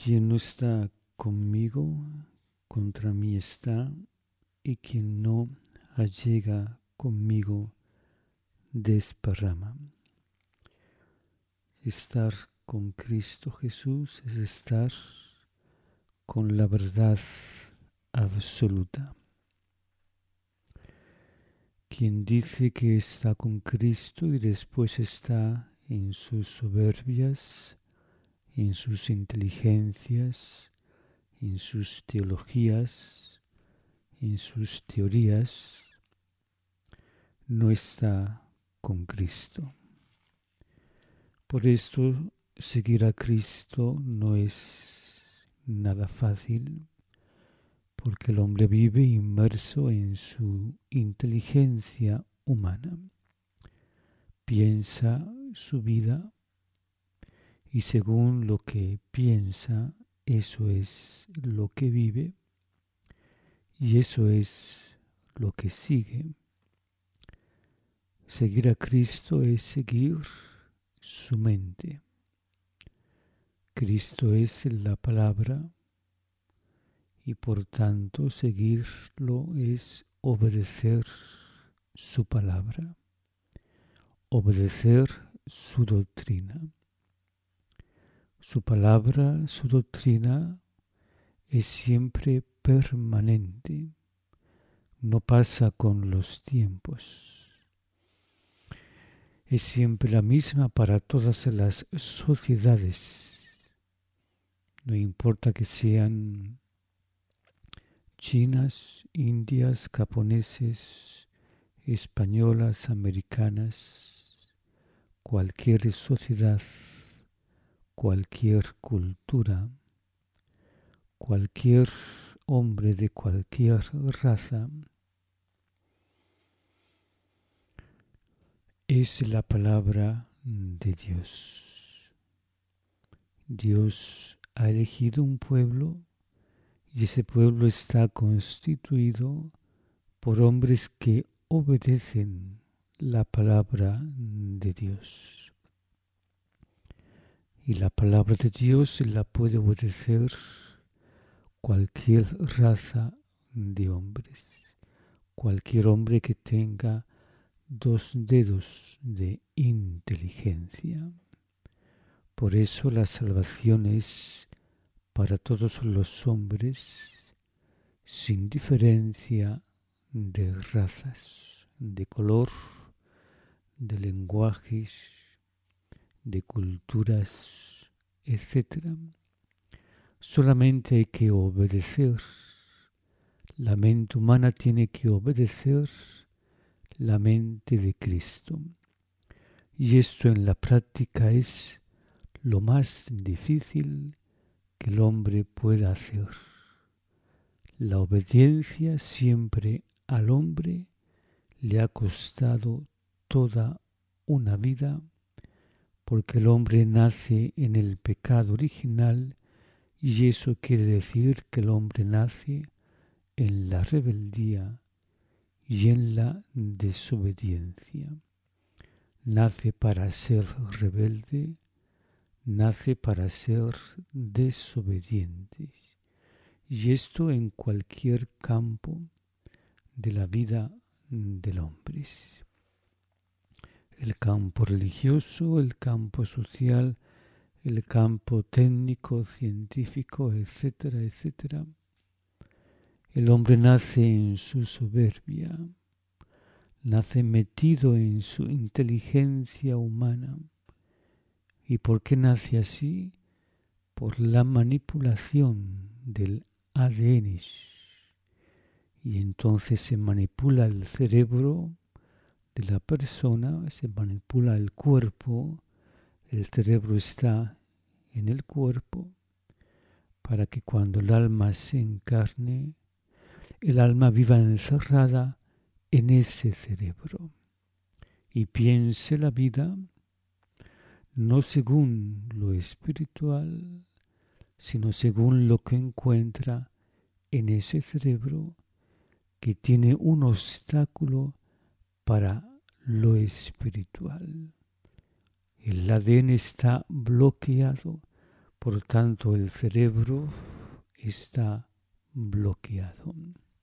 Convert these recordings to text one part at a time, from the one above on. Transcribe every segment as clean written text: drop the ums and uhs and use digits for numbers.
Quien no está conmigo, contra mí está, y quien no allega conmigo, desparrama. Estar con Cristo Jesús es estar con la verdad absoluta. Quien dice que está con Cristo y después está en sus soberbias, en sus inteligencias, en sus teologías, en sus teorías, no está con Cristo. Por esto, seguir a Cristo no es nada fácil, porque el hombre vive inmerso en su inteligencia humana. Piensa su vida y según lo que piensa, eso es lo que vive y eso es lo que sigue. Seguir a Cristo es seguir su mente. Cristo es la palabra y por tanto seguirlo es obedecer su palabra, obedecer su doctrina. Su palabra, su doctrina es siempre permanente, no pasa con los tiempos. Es siempre la misma para todas las sociedades. No importa que sean chinas, indias, japoneses, españolas, americanas, cualquier sociedad, cualquier cultura, cualquier hombre de cualquier raza, es la palabra de Dios. Dios ha elegido un pueblo y ese pueblo está constituido por hombres que obedecen la palabra de Dios. Y la palabra de Dios la puede obedecer cualquier raza de hombres, cualquier hombre que tenga 2 dedos de inteligencia. Por eso la salvación es para todos los hombres, sin diferencia de razas, de color, de lenguajes, de culturas, etc. Solamente hay que obedecer. La mente humana tiene que obedecer la mente de Cristo. Y esto en la práctica es lo más difícil que el hombre pueda hacer. La obediencia siempre al hombre le ha costado toda una vida, porque el hombre nace en el pecado original y eso quiere decir que el hombre nace en la rebeldía y en la desobediencia. Nace para ser rebelde, nace para ser desobediente. Y esto en cualquier campo de la vida del hombre. El campo religioso, el campo social, el campo técnico, científico, etcétera, etcétera. El hombre nace en su soberbia, nace metido en su inteligencia humana. ¿Y por qué nace así? Por la manipulación del ADN. Y entonces se manipula el cerebro de la persona, se manipula el cuerpo, el cerebro está en el cuerpo, para que cuando el alma se encarne, el alma viva encerrada en ese cerebro y piense la vida no según lo espiritual, sino según lo que encuentra en ese cerebro que tiene un obstáculo para lo espiritual. El ADN está bloqueado Por tanto, el cerebro está bloqueado.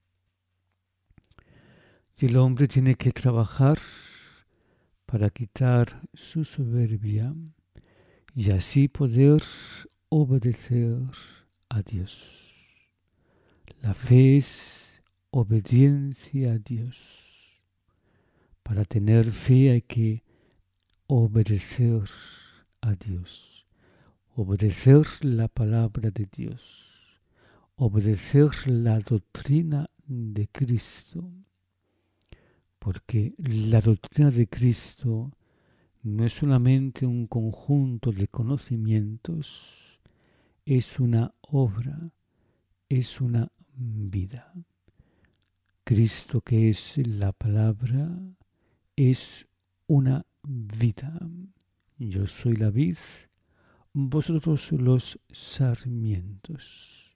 Y el hombre tiene que trabajar para quitar su soberbia y así poder obedecer a Dios. La fe es obediencia a Dios. Para tener fe hay que obedecer a Dios, obedecer la palabra de Dios, obedecer la doctrina de Cristo, porque la doctrina de Cristo no es solamente un conjunto de conocimientos, es una obra, es una vida. Cristo, que es la palabra, es una vida. Yo soy la vid, vosotros los sarmientos.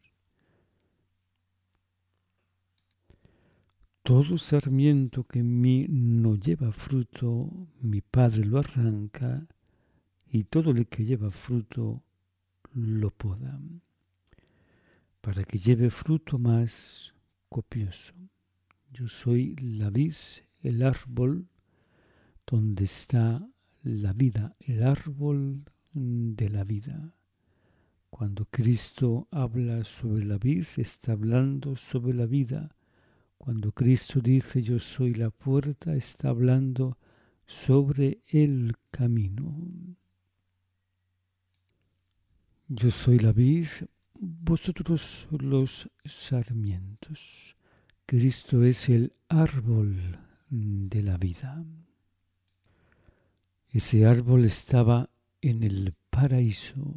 Todo sarmiento que en mí no lleva fruto, mi Padre lo arranca, y todo el que lleva fruto lo poda, para que lleve fruto más copioso. Yo soy la vid, el árbol donde está la vida, el árbol de la vida. Cuando Cristo habla sobre la vid, está hablando sobre la vida. Cuando Cristo dice yo soy la puerta, está hablando sobre el camino. Yo soy la vid, vosotros los sarmientos. Cristo es el árbol de la vida. Ese árbol estaba en el paraíso.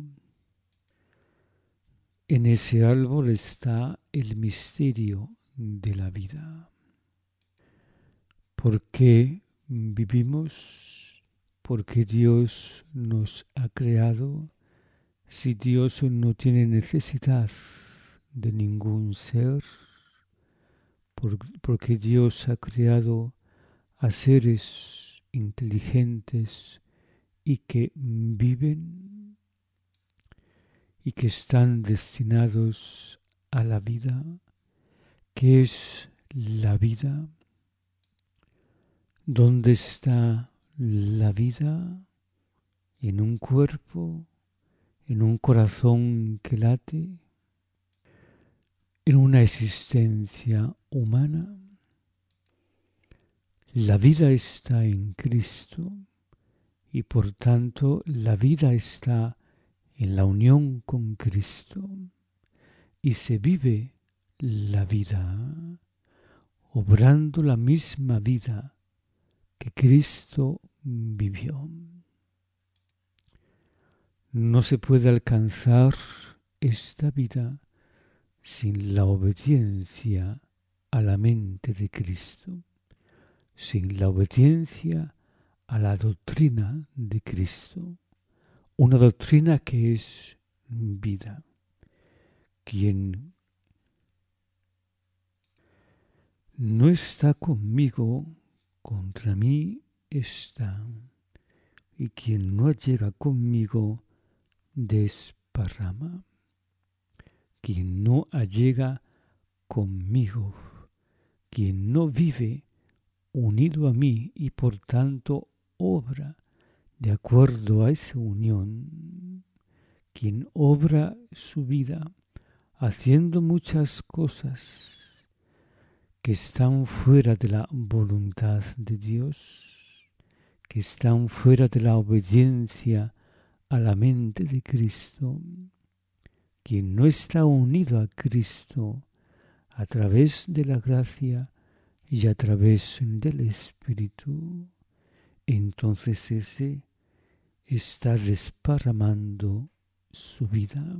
En ese árbol está el misterio de la vida. ¿Por qué vivimos? Porque Dios nos ha creado. Si Dios no tiene necesidad de ningún ser, porque Dios ha creado a seres inteligentes y que viven y que están destinados a la vida. ¿Qué es la vida? ¿Dónde está la vida? ¿En un cuerpo? ¿En un corazón que late? ¿En una existencia humana? La vida está en Cristo y por tanto la vida está en la unión con Cristo y se vive la vida obrando la misma vida que Cristo vivió. No se puede alcanzar esta vida sin la obediencia a la mente de Cristo, sin la obediencia a la doctrina de Cristo, una doctrina que es vida. Quien no está conmigo, contra mí está, y quien no llega conmigo, desparrama. Quien no allega conmigo, quien no vive unido a mí y por tanto obra de acuerdo a esa unión, quien obra su vida haciendo muchas cosas que están fuera de la voluntad de Dios, que están fuera de la obediencia a la mente de Cristo, quien no está unido a Cristo a través de la gracia y a través del Espíritu, entonces ese está desparramando su vida.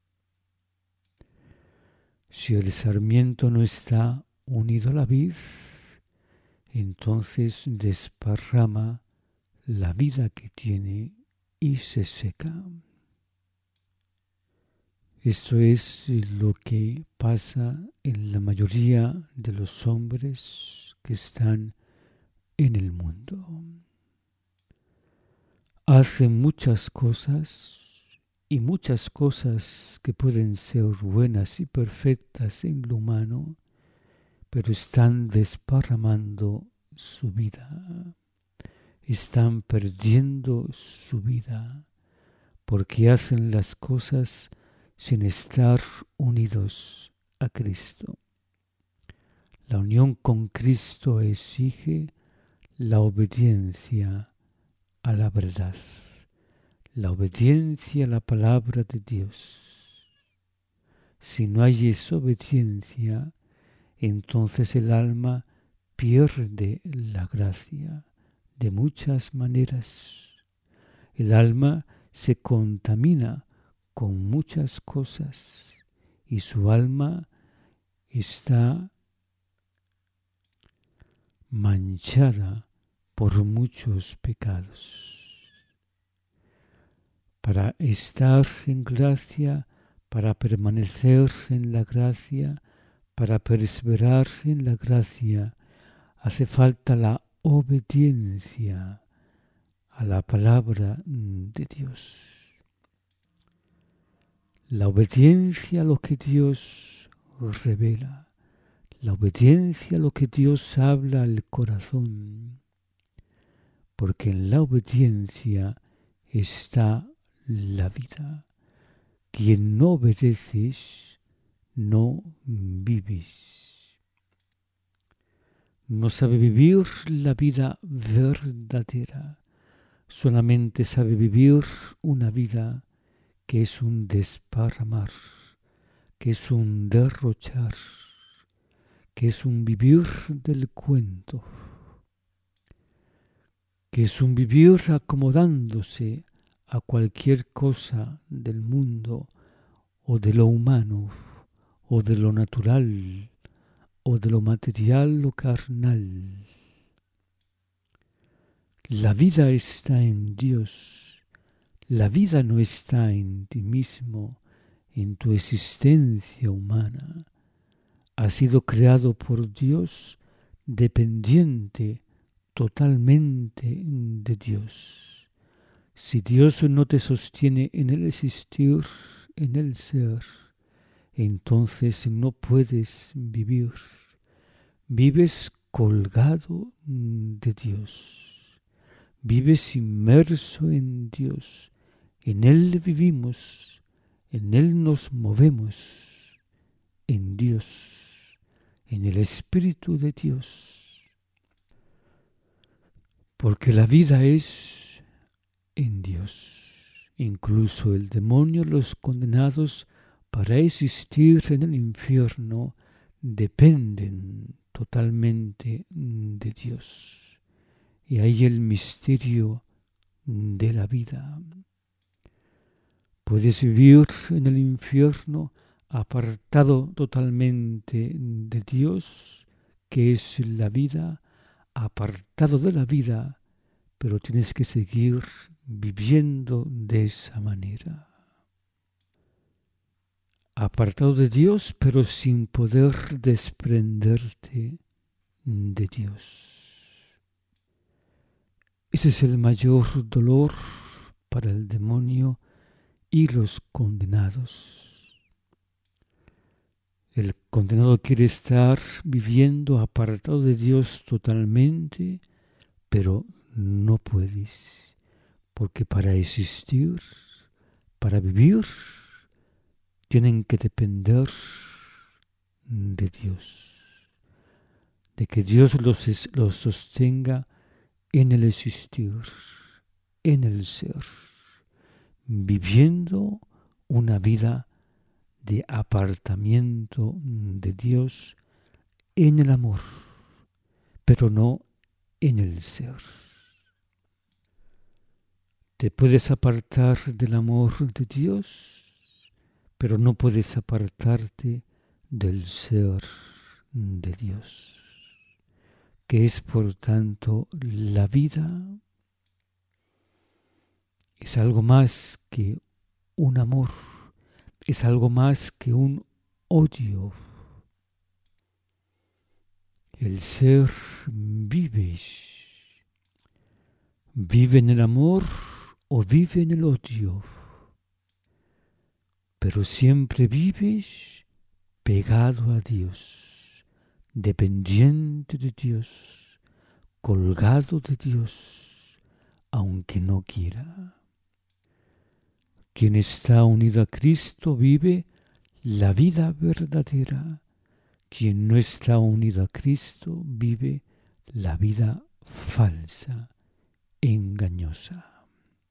Si el sarmiento no está unido a la vid, entonces desparrama la vida que tiene y se seca. Esto es lo que pasa en la mayoría de los hombres que están en el mundo. Hacen muchas cosas y muchas cosas que pueden ser buenas y perfectas en lo humano, pero están desparramando su vida, están perdiendo su vida, porque hacen las cosas sin estar unidos a Cristo. La unión con Cristo exige la obediencia a la verdad, la obediencia a la palabra de Dios. Si no hay esa obediencia, entonces el alma pierde la gracia de muchas maneras. El alma se contamina con muchas cosas y su alma está manchada por muchos pecados. Para estar en gracia, para permanecer en la gracia, para perseverar en la gracia, hace falta la obediencia a la palabra de Dios. La obediencia a lo que Dios revela. La obediencia a lo que Dios habla al corazón. Porque en la obediencia está la vida. Quien no obedeces, no vives. No sabe vivir la vida verdadera. Solamente sabe vivir una vida que es un desparramar, que es un derrochar, que es un vivir del cuento, que es un vivir acomodándose a cualquier cosa del mundo o de lo humano o de lo natural o de lo material o carnal. La vida está en Dios. La vida no está en ti mismo, en tu existencia humana. Has sido creado por Dios, dependiente totalmente de Dios. Si Dios no te sostiene en el existir, en el ser, entonces no puedes vivir. Vives colgado de Dios. Vives inmerso en Dios. En Él vivimos. En Él nos movemos. En Dios. En el Espíritu de Dios. Porque la vida es en Dios. Incluso el demonio, los condenados para existir en el infierno, dependen totalmente de Dios. Y ahí el misterio de la vida. Puedes vivir en el infierno apartado totalmente de Dios, que es la vida, apartado de la vida, pero tienes que seguir viviendo de esa manera. Apartado de Dios, pero sin poder desprenderte de Dios. Ese es el mayor dolor para el demonio y los condenados. El condenado quiere estar viviendo apartado de Dios totalmente, pero no puedes, porque para existir, para vivir, tienen que depender de Dios, de que Dios los sostenga en el existir, en el ser, viviendo una vida de apartamiento de Dios en el amor, pero no en el ser. Te puedes apartar del amor de Dios, pero no puedes apartarte del ser de Dios, que es por tanto la vida. Es algo más que un amor, es algo más que un odio. El ser vive en el amor o vive en el odio. pero siempre vives pegado a Dios, dependiente de Dios, colgado de Dios, aunque no quiera. Quien está unido a Cristo vive la vida verdadera. Quien no está unido a Cristo vive la vida falsa, engañosa.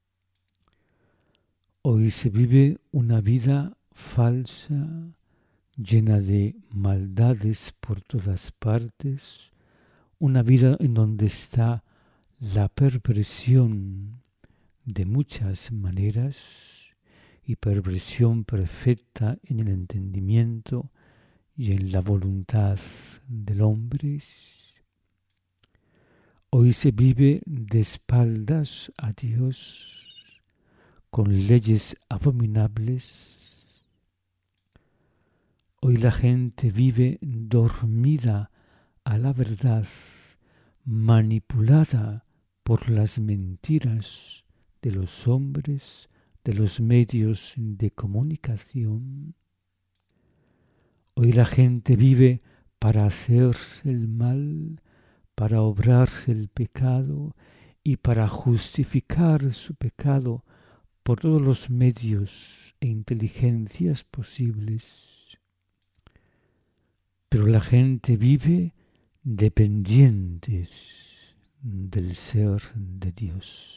Hoy se vive una vida falsa, llena de maldades por todas partes, una vida en donde está la perversión de muchas maneras y perversión perfecta en el entendimiento y en la voluntad del hombre. Hoy se vive de espaldas a Dios, con leyes abominables. Hoy la gente vive dormida a la verdad, manipulada por las mentiras de los hombres, de los medios de comunicación. Hoy la gente vive para hacer el mal, para obrar el pecado y para justificar su pecado por todos los medios e inteligencias posibles. Pero la gente vive dependientes del ser de Dios.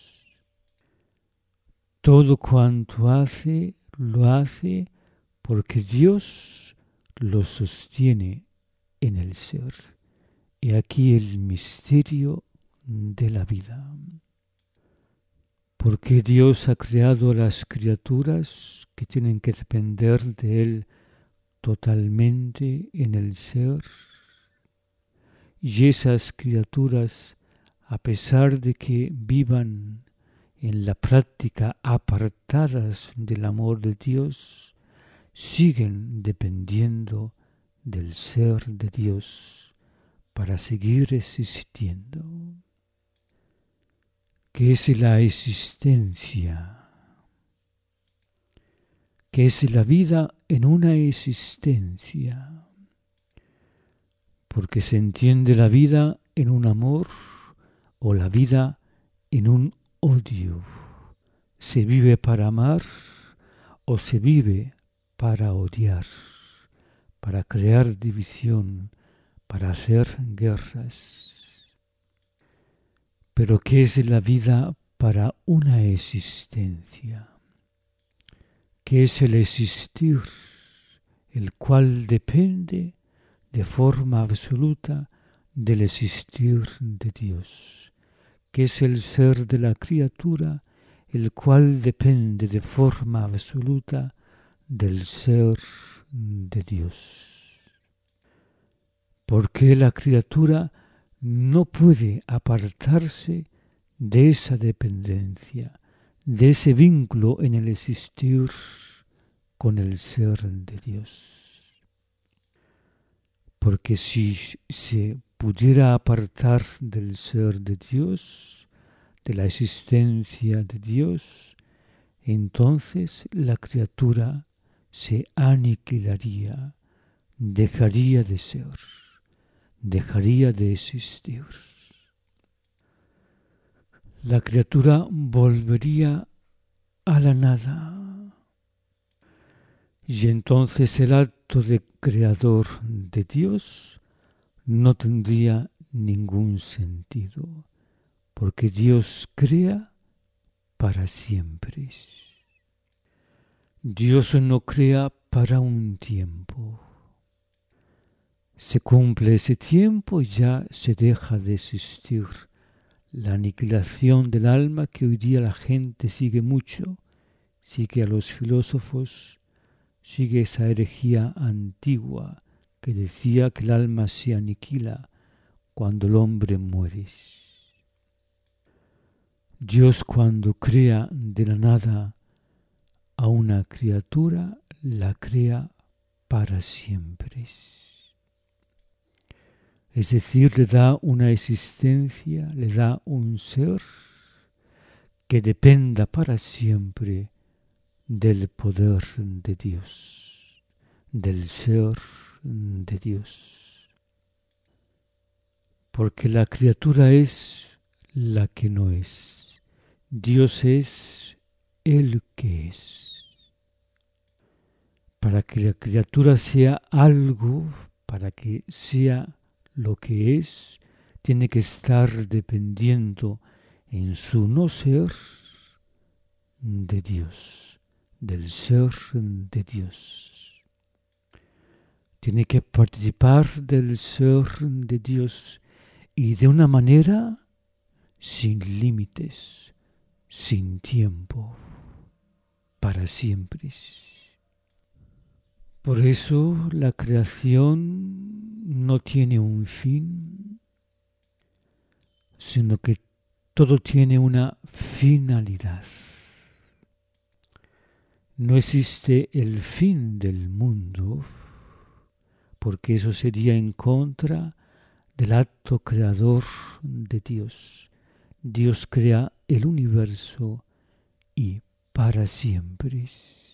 Todo cuanto hace, lo hace porque Dios lo sostiene en el ser. Y aquí el misterio de la vida. Porque Dios ha creado a las criaturas que tienen que depender de Él totalmente en el ser. Y esas criaturas, a pesar de que vivan en la práctica apartadas del amor de Dios, siguen dependiendo del ser de Dios para seguir existiendo. ¿Qué es la existencia? ¿Qué es la vida en una existencia? Porque se entiende la vida en un amor o la vida en un odio. ¿Se vive para amar o se vive para odiar, para crear división, para hacer guerras? Pero ¿qué es la vida para una existencia? ¿Qué es el existir, el cual depende de forma absoluta del existir de Dios? ¿Qué es el ser de la criatura, el cual depende de forma absoluta del ser de Dios? Porque la criatura no puede apartarse de esa dependencia, de ese vínculo en el existir con el ser de Dios. Porque si se pudiera apartar del ser de Dios, de la existencia de Dios, entonces la criatura se aniquilaría, dejaría de ser, dejaría de existir. La criatura volvería a la nada. Y entonces el acto de creador de Dios no tendría ningún sentido, porque Dios crea para siempre. Dios no crea para un tiempo. Se cumple ese tiempo y ya se deja de existir. La aniquilación del alma que hoy día la gente sigue mucho, sigue a los filósofos, sigue esa herejía antigua que decía que el alma se aniquila cuando el hombre muere. Dios cuando crea de la nada a una criatura, la crea para siempre. Es decir, le da una existencia, le da un ser que dependa para siempre del poder de Dios, del ser de Dios. Porque la criatura es la que no es. Dios es el que es. Para que la criatura sea algo, para que sea lo que es, tiene que estar dependiendo en su no ser de Dios, del ser de Dios. Tiene que participar del ser de Dios y de una manera sin límites, sin tiempo, para siempre. Por eso la creación no tiene un fin, sino que todo tiene una finalidad. No existe el fin del mundo, porque eso sería en contra del acto creador de Dios. Dios crea el universo y para siempre.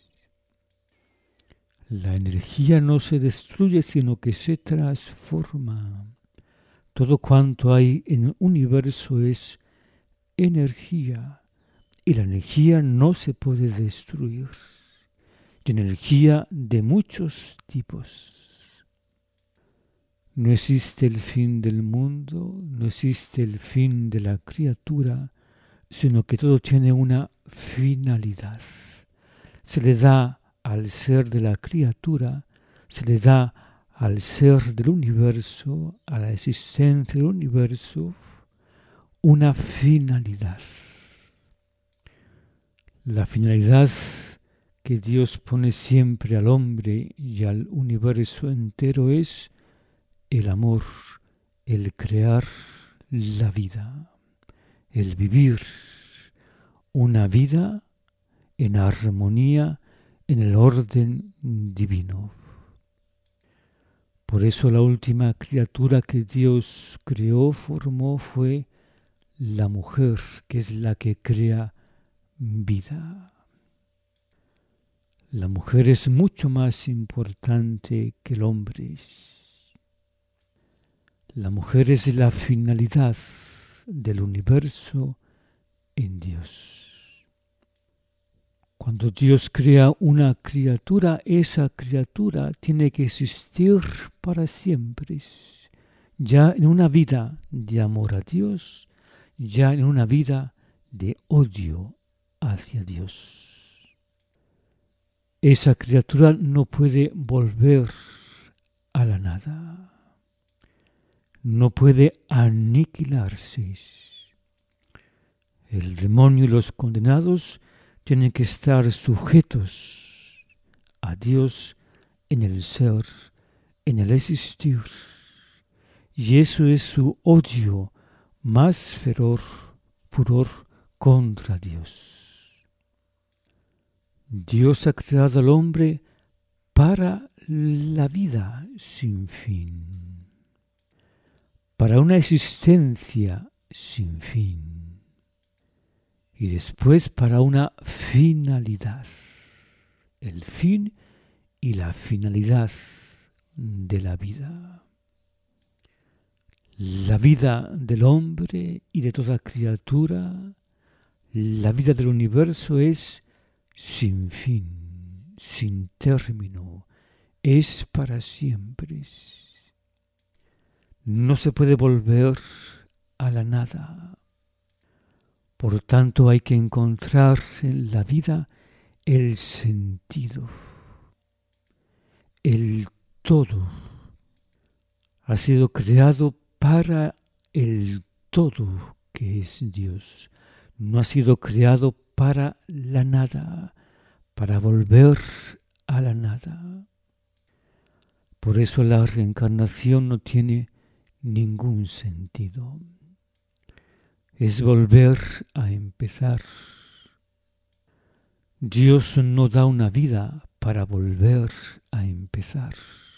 La energía no se destruye, sino que se transforma. Todo cuanto hay en el universo es energía, y la energía no se puede destruir. Y energía de muchos tipos. No existe el fin del mundo, no existe el fin de la criatura, sino que todo tiene una finalidad. Se le da al ser de la criatura, se le da al ser del universo, a la existencia del universo, una finalidad. La finalidad que Dios pone siempre al hombre y al universo entero es el amor, el crear la vida, el vivir una vida en armonía, en el orden divino. Por eso la última criatura que Dios creó, formó, fue la mujer, que es la que crea vida. La mujer es mucho más importante que el hombre. La mujer es la finalidad del universo en Dios. Cuando Dios crea una criatura, esa criatura tiene que existir para siempre. Ya en una vida de amor a Dios, ya en una vida de odio hacia Dios. Esa criatura no puede volver a la nada. No puede aniquilarse. El demonio y los condenados tienen que estar sujetos a Dios en el ser, en el existir. Y eso es su odio más feroz, furor contra Dios. Dios ha creado al hombre para la vida sin fin, para una existencia sin fin, y después para una finalidad, el fin y la finalidad de la vida. La vida del hombre y de toda criatura, la vida del universo es sin fin, sin término, es para siempre. No se puede volver a la nada. Por tanto, hay que encontrar en la vida el sentido, el todo. Ha sido creado para el todo que es Dios. No ha sido creado para la nada, para volver a la nada. Por eso la reencarnación no tiene ningún sentido. Es volver a empezar. Dios no da una vida para volver a empezar.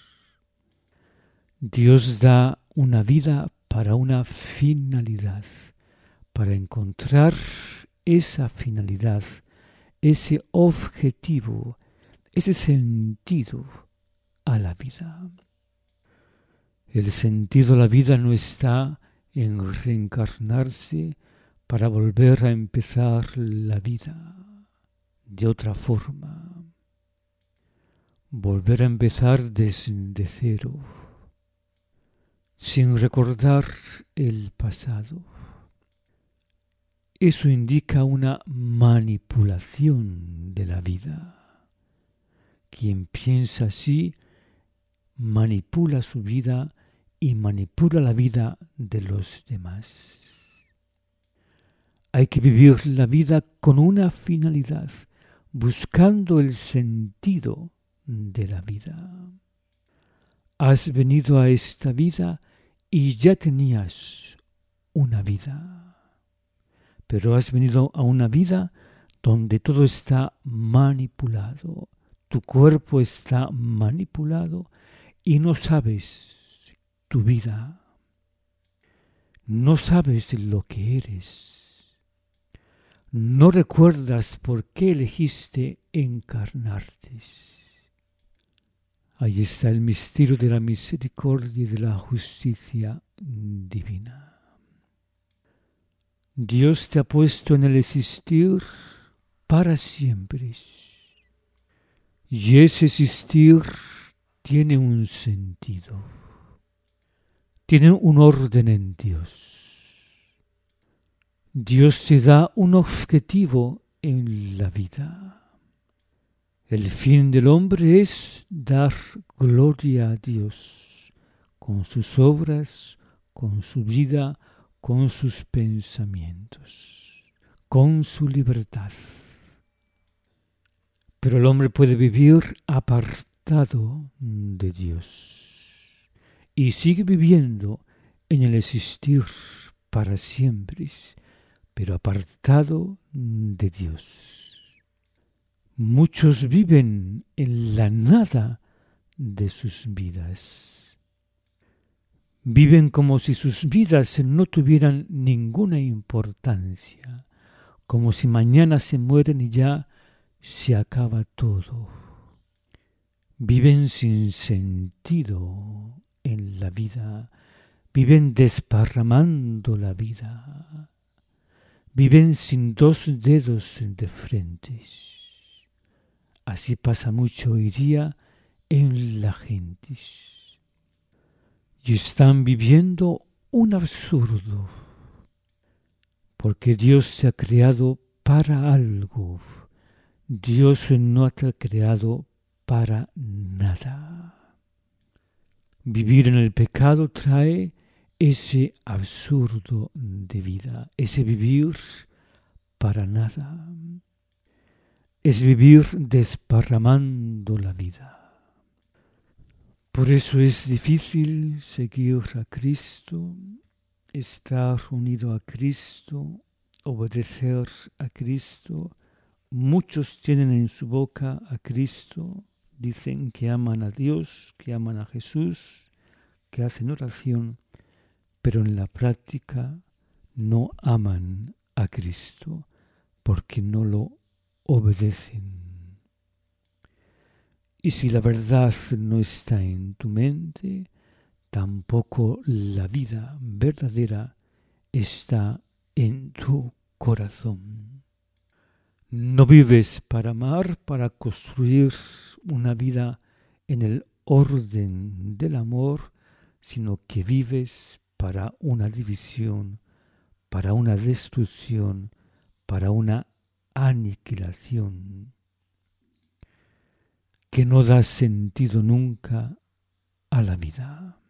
Dios da una vida para una finalidad, para encontrar esa finalidad ese objetivo, ese sentido a la vida. El sentido a la vida no está en reencarnarse para volver a empezar la vida de otra forma, volver a empezar desde cero, sin recordar el pasado. Eso indica una manipulación de la vida. Quien piensa así manipula su vida y manipula la vida de los demás. Hay que vivir la vida con una finalidad, buscando el sentido de la vida. Has venido a esta vida y ya tenías una vida. Pero has venido a una vida donde todo está manipulado. Tu cuerpo está manipulado y no sabes tu vida. No sabes lo que eres. No recuerdas por qué elegiste encarnarte. Ahí está el misterio de la misericordia y de la justicia divina. Dios te ha puesto en el existir para siempre. Y ese existir tiene un sentido. Tiene un orden en Dios. Dios te da un objetivo en la vida. El fin del hombre es dar gloria a Dios con sus obras, con su vida, con sus pensamientos, con su libertad. Pero el hombre puede vivir apartado de Dios y sigue viviendo en el existir para siempre, pero apartado de Dios. Muchos viven en la nada de sus vidas. Viven como si sus vidas no tuvieran ninguna importancia, como si mañana se mueren y ya se acaba todo. Viven sin sentido en la vida, viven desparramando la vida, viven sin dos dedos de frente. Así pasa mucho hoy día en la gente. Y están viviendo un absurdo, porque Dios se ha creado para algo. Dios no te ha creado para nada. Vivir en el pecado trae ese absurdo de vida, ese vivir para nada. Es vivir desparramando la vida. Por eso es difícil seguir a Cristo, estar unido a Cristo, obedecer a Cristo. Muchos tienen en su boca a Cristo, dicen que aman a Dios, que aman a Jesús, que hacen oración, pero en la práctica no aman a Cristo porque no lo obedecen. Y si la verdad no está en tu mente, tampoco la vida verdadera está en tu corazón. No vives para amar, para construir una vida en el orden del amor, sino que vives para una división, para una destrucción, para una aniquilación que no da sentido nunca a la vida.